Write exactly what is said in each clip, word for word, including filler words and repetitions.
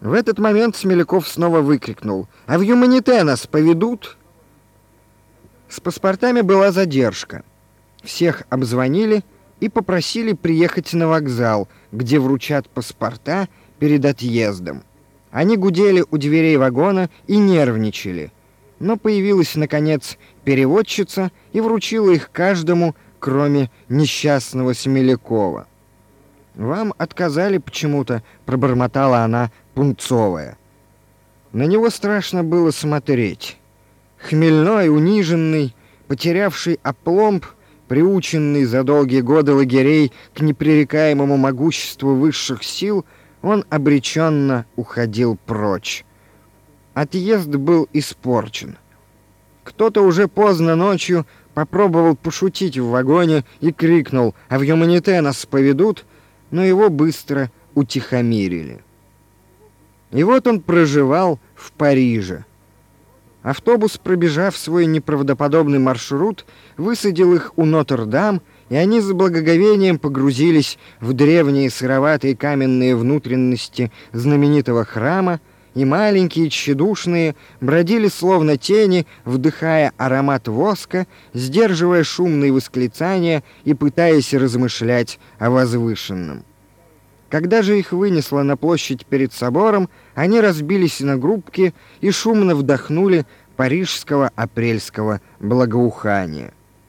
В этот момент Смеляков снова выкрикнул: «А в Юманите нас поведут?» С паспортами была задержка. Всех обзвонили и попросили приехать на вокзал, где вручат паспорта перед отъездом. Они гудели у дверей вагона и нервничали. Но появилась, наконец, переводчица и вручила их каждому, кроме несчастного Смелякова. «Вам отказали почему-то», — пробормотала она, пунцовая. На него страшно было смотреть. Хмельной, униженный, потерявший опломб, приученный за долгие годы лагерей к непререкаемому могуществу высших сил, он обреченно уходил прочь. Отъезд был испорчен. Кто-то уже поздно ночью попробовал пошутить в вагоне и крикнул: «А в Юманите нас поведут?», но его быстро утихомирили. И вот он проживал в Париже. Автобус, пробежав свой неправдоподобный маршрут, высадил их у Нотр-Дам, и они с благоговением погрузились в древние сыроватые каменные внутренности знаменитого храма, и маленькие, тщедушные, бродили словно тени, вдыхая аромат воска, сдерживая шумные восклицания и пытаясь размышлять о возвышенном. Когда же их вынесло на площадь перед собором, они разбились на группки и шумно вдохнули парижского апрельского благоухания.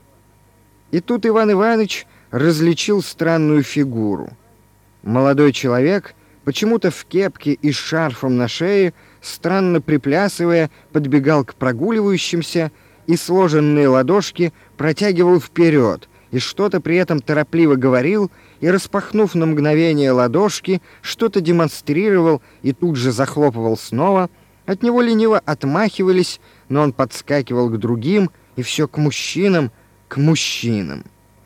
И тут Иван Иванович различил странную фигуру. Молодой человек, почему-то в кепке и с шарфом на шее, странно приплясывая, подбегал к прогуливающимся и сложенные ладошки протягивал вперед, и что-то при этом торопливо говорил, и, распахнув на мгновение ладошки, что-то демонстрировал и тут же захлопывал снова. От него лениво отмахивались, но он подскакивал к другим, и все к мужчинам, к мужчинам.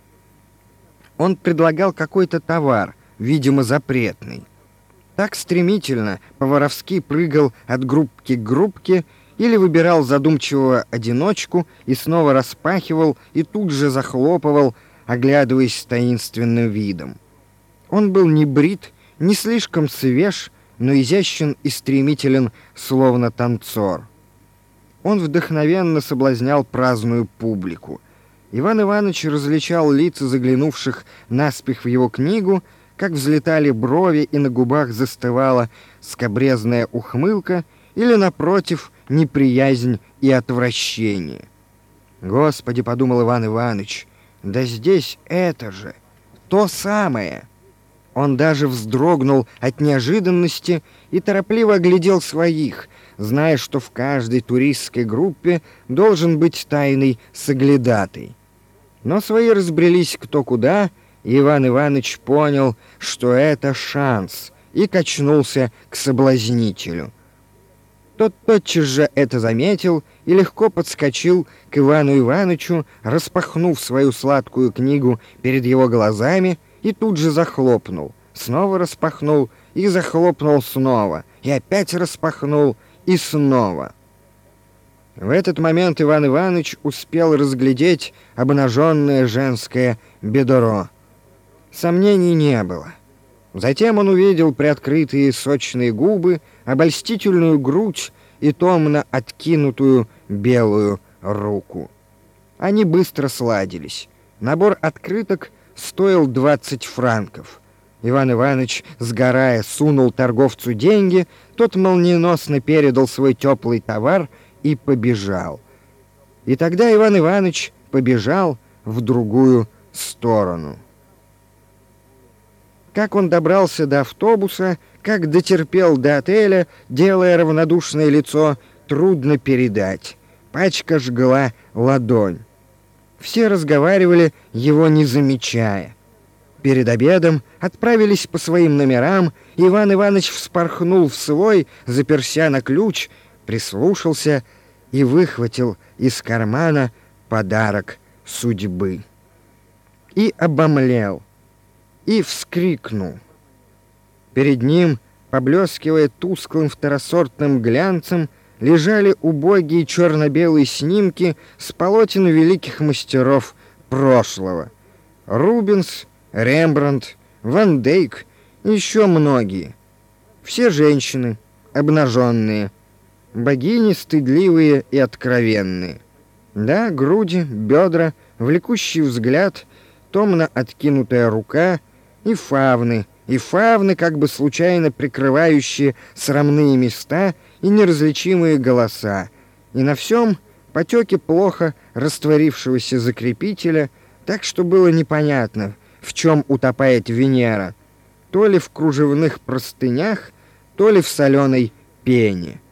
Он предлагал какой-то товар, видимо, запретный. Так стремительно, по-воровски прыгал от группки к группке или выбирал задумчивого одиночку и снова распахивал и тут же захлопывал, оглядываясь с таинственным видом. Он был не брит, не слишком свеж, но изящен и стремителен, словно танцор. Он вдохновенно соблазнял праздную публику. Иван Иванович различал лица заглянувших наспех в его книгу, как взлетали брови и на губах застывала скабрезная ухмылка или, напротив, неприязнь и отвращение. «Господи», — подумал Иван Иванович, — «да здесь это же, то самое». Он даже вздрогнул от неожиданности и торопливо оглядел своих, зная, что в каждой туристской группе должен быть тайный соглядатый. Но свои разбрелись кто куда, и Иван Иванович понял, что это шанс, и качнулся к соблазнителю. Тот тотчас же это заметил и легко подскочил к Ивану Ивановичу, распахнув свою сладкую книгу перед его глазами, и тут же захлопнул, снова распахнул и захлопнул снова, и опять распахнул и снова. В этот момент Иван Иванович успел разглядеть обнаженное женское бедро. Сомнений не было. Затем он увидел приоткрытые сочные губы, обольстительную грудь и томно откинутую белую руку. Они быстро сладились. Набор открыток стоил двадцать франков. Иван Иванович, сгорая, сунул торговцу деньги, тот молниеносно передал свой теплый товар и побежал. И тогда Иван Иванович побежал в другую сторону. Как он добрался до автобуса, как дотерпел до отеля, делая равнодушное лицо, трудно передать. Пачка жгла ладонь. Все разговаривали, его не замечая. Перед обедом отправились по своим номерам, Иван Иванович вспорхнул в свой, заперся на ключ, прислушался и выхватил из кармана подарок судьбы. И обомлел, и вскрикнул. Перед ним, поблескивая тусклым второсортным глянцем, лежали убогие черно-белые снимки с полотен великих мастеров прошлого. Рубенс, Рембрандт, Ван Дейк и еще многие. Все женщины, обнаженные, богини стыдливые и откровенные. Да, груди, бедра, влекущий взгляд, томно откинутая рука и фавны, и фавны, как бы случайно прикрывающие срамные места и неразличимые голоса, и на всем потеки плохо растворившегося закрепителя, так что было непонятно, в чем утопает Венера, то ли в кружевных простынях, то ли в соленой пене.